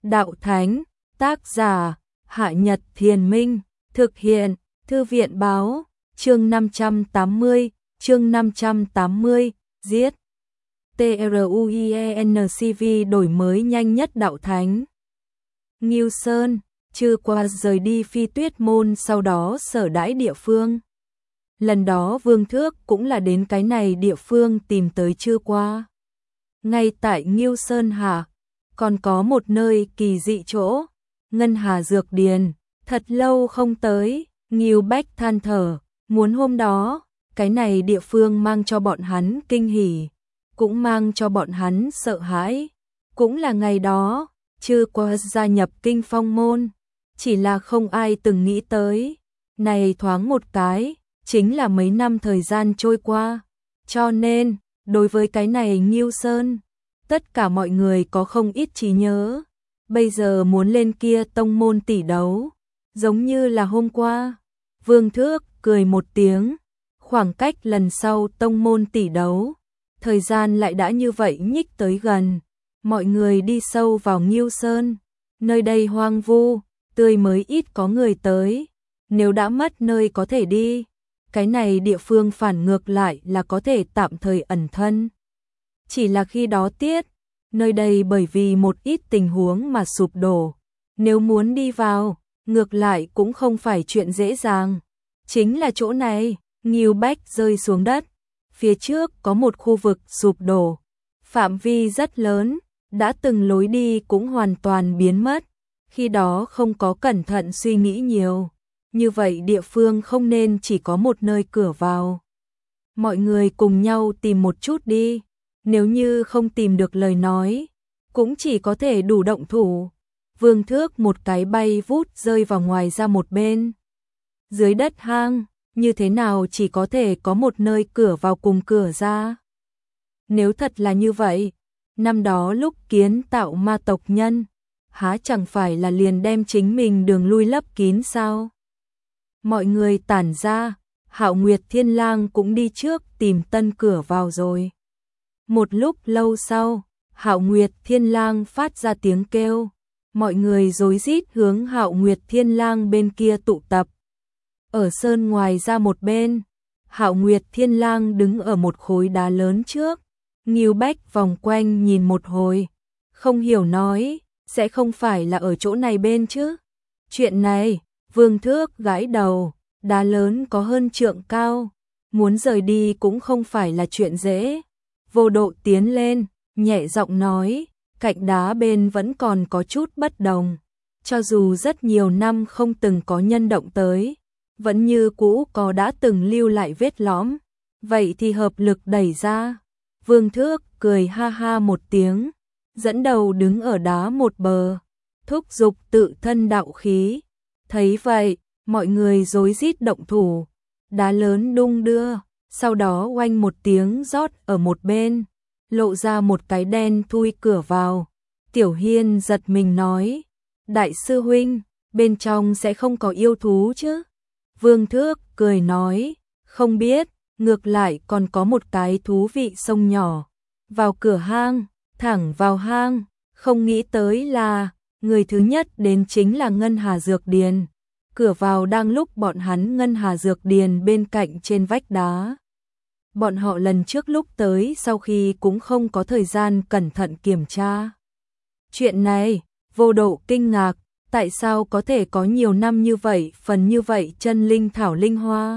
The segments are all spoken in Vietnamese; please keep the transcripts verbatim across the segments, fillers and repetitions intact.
đạo thánh, tác giả, Hạ Nhật Thiền Minh, thực hiện, Thư viện báo, chương năm trăm tám mươi, chương năm trăm tám mươi, giết. TRUIENCV đổi mới nhanh nhất đạo thánh. Ngưu Sơn, Chư Qua rời đi Phi Tuyết Môn, sau đó sở đãi địa phương. Lần đó Vương Thước cũng là đến cái này địa phương tìm tới Chư Qua. Ngay tại Ngưu Sơn hạ, còn có một nơi kỳ dị chỗ, Ngân Hà Dược Điền, thật lâu không tới, Ngưu Bách than thở, muốn hôm đó, cái này địa phương mang cho bọn hắn kinh hỉ, cũng mang cho bọn hắn sợ hãi, cũng là ngày đó, Chư Qua gia nhập Kinh Phong Môn, chỉ là không ai từng nghĩ tới, này thoáng một cái, chính là mấy năm thời gian trôi qua, cho nên, đối với cái này Ngưu Sơn, tất cả mọi người có không ít trí nhớ, bây giờ muốn lên kia tông môn tỷ đấu, giống như là hôm qua. Vương Thước cười một tiếng, khoảng cách lần sau tông môn tỷ đấu, thời gian lại đã như vậy nhích tới gần, mọi người đi sâu vào Ngưu Sơn, nơi đây hoang vu, tươi mới ít có người tới, nếu đã mất nơi có thể đi, cái này địa phương phản ngược lại là có thể tạm thời ẩn thân. Chỉ là khi đó tiết, nơi đây bởi vì một ít tình huống mà sụp đổ, nếu muốn đi vào, ngược lại cũng không phải chuyện dễ dàng. Chính là chỗ này, Ngưu Bách rơi xuống đất, phía trước có một khu vực sụp đổ, phạm vi rất lớn, đã từng lối đi cũng hoàn toàn biến mất, khi đó không có cẩn thận suy nghĩ nhiều, như vậy địa phương không nên chỉ có một nơi cửa vào. Mọi người cùng nhau tìm một chút đi, nếu như không tìm được lời nói, cũng chỉ có thể đủ động thủ. Vương Thước một cái bay vút rơi vào ngoài ra một bên. Dưới đất hang, như thế nào chỉ có thể có một nơi cửa vào cùng cửa ra. Nếu thật là như vậy, năm đó lúc kiến tạo ma tộc nhân, há chẳng phải là liền đem chính mình đường lui lấp kín sao? Mọi người tản ra, Hạo Nguyệt Thiên Lang cũng đi trước tìm tân cửa vào rồi. Một lúc lâu sau, Hạo Nguyệt Thiên Lang phát ra tiếng kêu, mọi người rối rít hướng Hạo Nguyệt Thiên Lang bên kia tụ tập. Ở sơn ngoài ra một bên, Hạo Nguyệt Thiên Lang đứng ở một khối đá lớn trước, Ngưu Bách vòng quanh nhìn một hồi, không hiểu nói, sẽ không phải là ở chỗ này bên chứ? Chuyện này, Vương Thước gãi đầu, đá lớn có hơn trượng cao, muốn rời đi cũng không phải là chuyện dễ. Vô Độ tiến lên, nhẹ giọng nói, cạnh đá bên vẫn còn có chút bất đồng, cho dù rất nhiều năm không từng có nhân động tới, vẫn như cũ có đã từng lưu lại vết lõm, vậy thì hợp lực đẩy ra. Vương Thước cười ha ha một tiếng, dẫn đầu đứng ở đá một bờ, thúc giục tự thân đạo khí. Thấy vậy, mọi người rối rít động thủ, đá lớn đung đưa, sau đó oanh một tiếng rót ở một bên, lộ ra một cái đen thui cửa vào. Tiểu Hiên giật mình nói, đại sư huynh, bên trong sẽ không có yêu thú chứ? Vương Thước cười nói, không biết, ngược lại còn có một cái thú vị sông nhỏ. Vào cửa hang, thẳng vào hang, không nghĩ tới là, người thứ nhất đến chính là Ngân Hà Dược Điền. Cửa vào đang lúc bọn hắn Ngân Hà Dược Điền bên cạnh trên vách đá. Bọn họ lần trước lúc tới sau khi cũng không có thời gian cẩn thận kiểm tra. Chuyện này, Vô Độ kinh ngạc, tại sao có thể có nhiều năm như vậy, phần như vậy chân linh thảo linh hoa?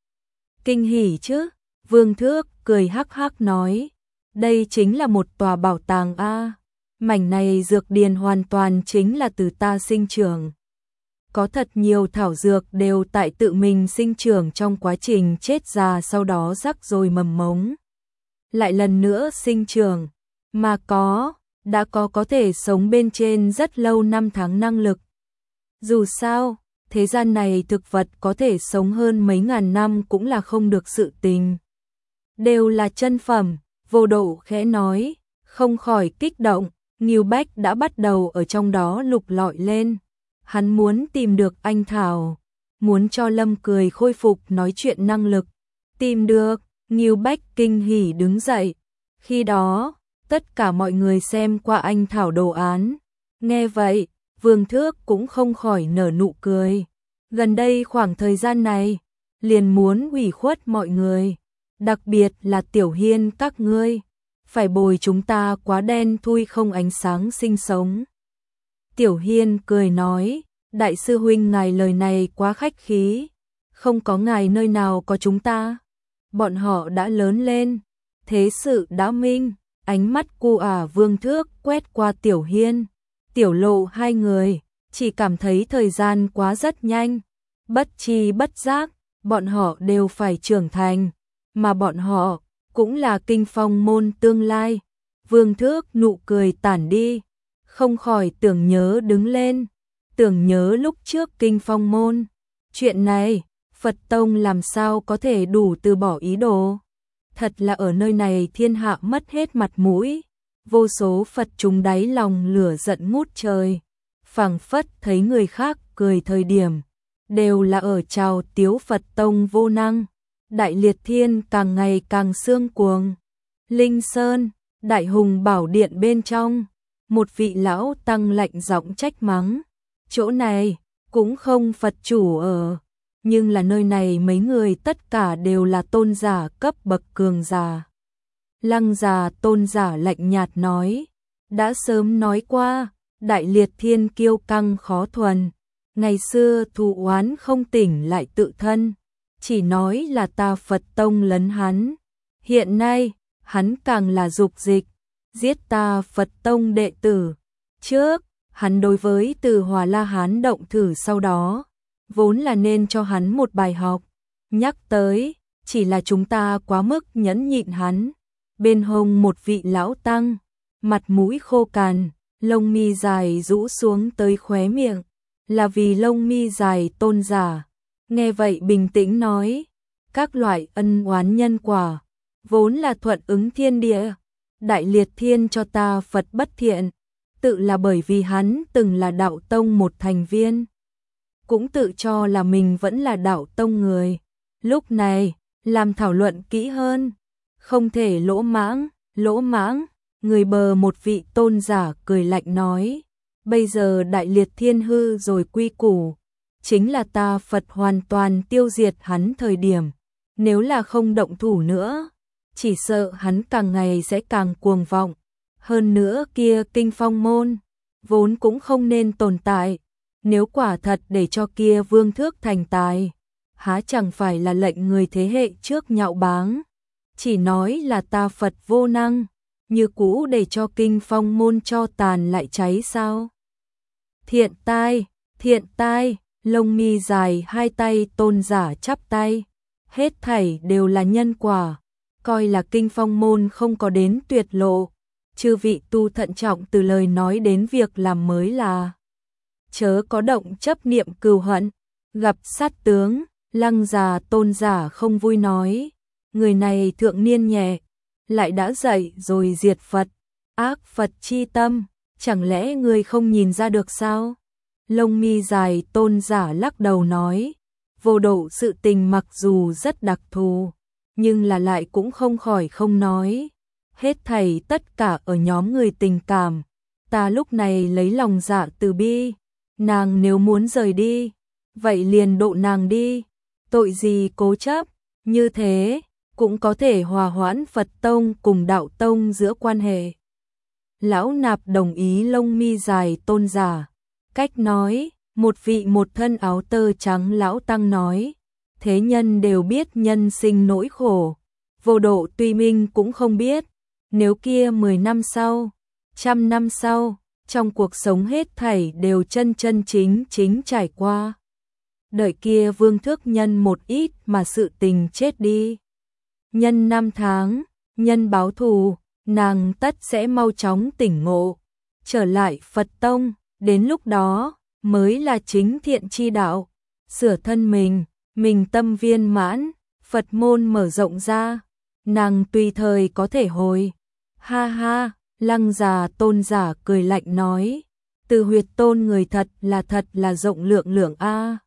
Kinh hỉ chứ? Vương Thước cười hắc hắc nói, đây chính là một tòa bảo tàng a. Mảnh này dược điền hoàn toàn chính là từ ta sinh trưởng. Có thật nhiều thảo dược đều tại tự mình sinh trưởng trong quá trình chết già, sau đó rắc rồi mầm mống. Lại lần nữa sinh trưởng, mà có, đã có có thể sống bên trên rất lâu năm tháng năng lực. Dù sao, thế gian này thực vật có thể sống hơn mấy ngàn năm cũng là không được sự tình. Đều là chân phẩm, Vô Độ khẽ nói, không khỏi kích động, Ngưu Bách đã bắt đầu ở trong đó lục lọi lên. Hắn muốn tìm được anh thảo, muốn cho Lâm Cười khôi phục nói chuyện năng lực. Tìm được, Ngưu Bách kinh hỉ đứng dậy. Khi đó, tất cả mọi người xem qua anh thảo đồ án, Nghe vậy, Vương Thước cũng không khỏi nở nụ cười. Gần đây khoảng thời gian này, liền muốn ủy khuất mọi người, đặc biệt là Tiểu Hiên các ngươi, phải bồi chúng ta quá đen thui không ánh sáng sinh sống. Tiểu Hiên cười nói, đại sư huynh ngài lời này quá khách khí, không có ngài nơi nào có chúng ta. Bọn họ đã lớn lên, thế sự đã minh, ánh mắt cu ả Vương Thước quét qua Tiểu Hiên, Tiểu Lộ hai người, chỉ cảm thấy thời gian quá rất nhanh, bất chi bất giác, bọn họ đều phải trưởng thành, mà bọn họ cũng là Kinh Phong môn tương lai. Vương Thước nụ cười tản đi, không khỏi tưởng nhớ đứng lên, tưởng nhớ lúc trước Kinh Phong môn. Chuyện này, Phật Tông làm sao có thể đủ từ bỏ ý đồ. Thật là ở nơi này thiên hạ mất hết mặt mũi, vô số Phật chúng đáy lòng lửa giận ngút trời, phảng phất thấy người khác cười thời điểm, đều là ở chào tiếu Phật Tông vô năng. Đại Liệt Thiên càng ngày càng xương cuồng. Linh Sơn, Đại Hùng Bảo Điện bên trong, một vị lão tăng lạnh giọng trách mắng. Chỗ này, cũng không Phật chủ ở, nhưng là nơi này mấy người tất cả đều là tôn giả cấp bậc cường giả. Lăng già tôn giả lạnh nhạt nói, đã sớm nói qua, Đại Liệt Thiên kiêu căng khó thuần, ngày xưa thù oán không tỉnh lại tự thân, chỉ nói là ta Phật Tông lấn hắn. Hiện nay, hắn càng là dục dịch, giết ta Phật Tông đệ tử. Trước, hắn đối với Từ Hòa La Hán động thử sau đó, vốn là nên cho hắn một bài học. Nhắc tới, chỉ là chúng ta quá mức nhẫn nhịn hắn. Bên hông một vị lão tăng, mặt mũi khô cằn, lông mi dài rũ xuống tới khóe miệng, là vì lông mi dài tôn giả. Nghe vậy bình tĩnh nói, các loại ân oán nhân quả, vốn là thuận ứng thiên địa. Đại Liệt Thiên cho ta Phật bất thiện, tự là bởi vì hắn từng là đạo tông một thành viên, cũng tự cho là mình vẫn là đạo tông người. Lúc này, làm thảo luận kỹ hơn, không thể lỗ mãng, lỗ mãng. Người bờ một vị tôn giả cười lạnh nói, bây giờ Đại Liệt Thiên hư rồi quy củ, chính là ta Phật hoàn toàn tiêu diệt hắn thời điểm, nếu là không động thủ nữa, chỉ sợ hắn càng ngày sẽ càng cuồng vọng. Hơn nữa kia Kinh Phong môn, vốn cũng không nên tồn tại, nếu quả thật để cho kia Vương Thước thành tài, há chẳng phải là lệnh người thế hệ trước nhạo báng, chỉ nói là ta Phật vô năng, như cũ để cho Kinh Phong môn cho tàn lại cháy sao? Thiện tai, thiện tai, lông mi dài hai tay tôn giả chắp tay, hết thảy đều là nhân quả, coi là Kinh Phong môn không có đến tuyệt lộ, chư vị tu thận trọng từ lời nói đến việc làm mới là. Chớ có động chấp niệm cừu hận, gặp sát tướng. Lăng già tôn giả không vui nói, người này thượng niên nhẹ, lại đã dậy rồi diệt Phật, ác Phật chi tâm, chẳng lẽ người không nhìn ra được sao? Lông mi dài tôn giả lắc đầu nói, vô độ sự tình mặc dù rất đặc thù, nhưng là lại cũng không khỏi không nói, hết thảy tất cả ở nhóm người tình cảm, ta lúc này lấy lòng dạ từ bi, nàng nếu muốn rời đi, vậy liền độ nàng đi, tội gì cố chấp, như thế cũng có thể hòa hoãn Phật Tông cùng Đạo Tông giữa quan hệ. Lão nạp đồng ý. Lông mi dài tôn giả cách nói. Một vị một thân áo tơ trắng lão tăng nói, thế nhân đều biết nhân sinh nỗi khổ, vô độ tuy minh cũng không biết, nếu kia mười năm sau, trăm năm sau, trong cuộc sống hết thảy đều chân chân chính chính trải qua. Đợi kia Vương Thước nhân một ít mà sự tình chết đi. Nhân năm tháng, nhân báo thù, nàng tất sẽ mau chóng tỉnh ngộ, trở lại Phật Tông, đến lúc đó mới là chính thiện chi đạo, sửa thân mình, mình tâm viên mãn, Phật môn mở rộng ra, nàng tùy thời có thể hồi. Ha ha, lăng già tôn giả cười lạnh nói, từ huyệt tôn người thật là thật là rộng lượng lượng a.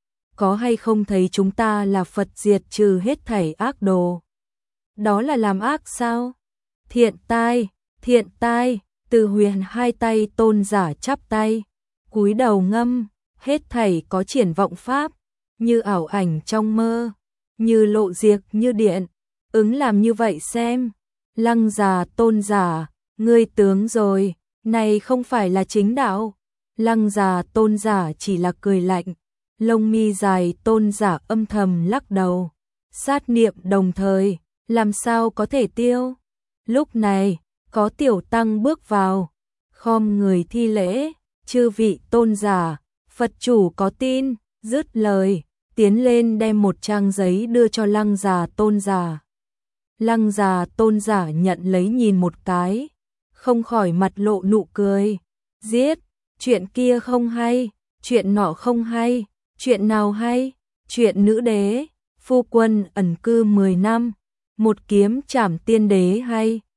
Có hay không thấy chúng ta là Phật diệt trừ hết thảy ác đồ? Đó là làm ác sao? Thiện tai, thiện tai, Từ Huyền hai tay tôn giả chắp tay, cúi đầu ngâm, hết thảy có triển vọng pháp, như ảo ảnh trong mơ, như lộ diệt như điện, ứng làm như vậy xem. Lăng già tôn giả, ngươi tướng rồi, này không phải là chính đạo. Lăng già tôn giả chỉ là cười lạnh, lông mi dài tôn giả âm thầm lắc đầu, sát niệm đồng thời, làm sao có thể tiêu. Lúc này, có tiểu tăng bước vào, khom người thi lễ, chư vị tôn giả, Phật chủ có tin, dứt lời, tiến lên đem một trang giấy đưa cho lăng già tôn giả. Lăng già tôn giả nhận lấy nhìn một cái, không khỏi mặt lộ nụ cười, giết, chuyện kia không hay, chuyện nọ không hay, chuyện nào hay, chuyện nữ đế, phu quân ẩn cư mười năm, một kiếm trảm tiên đế hay.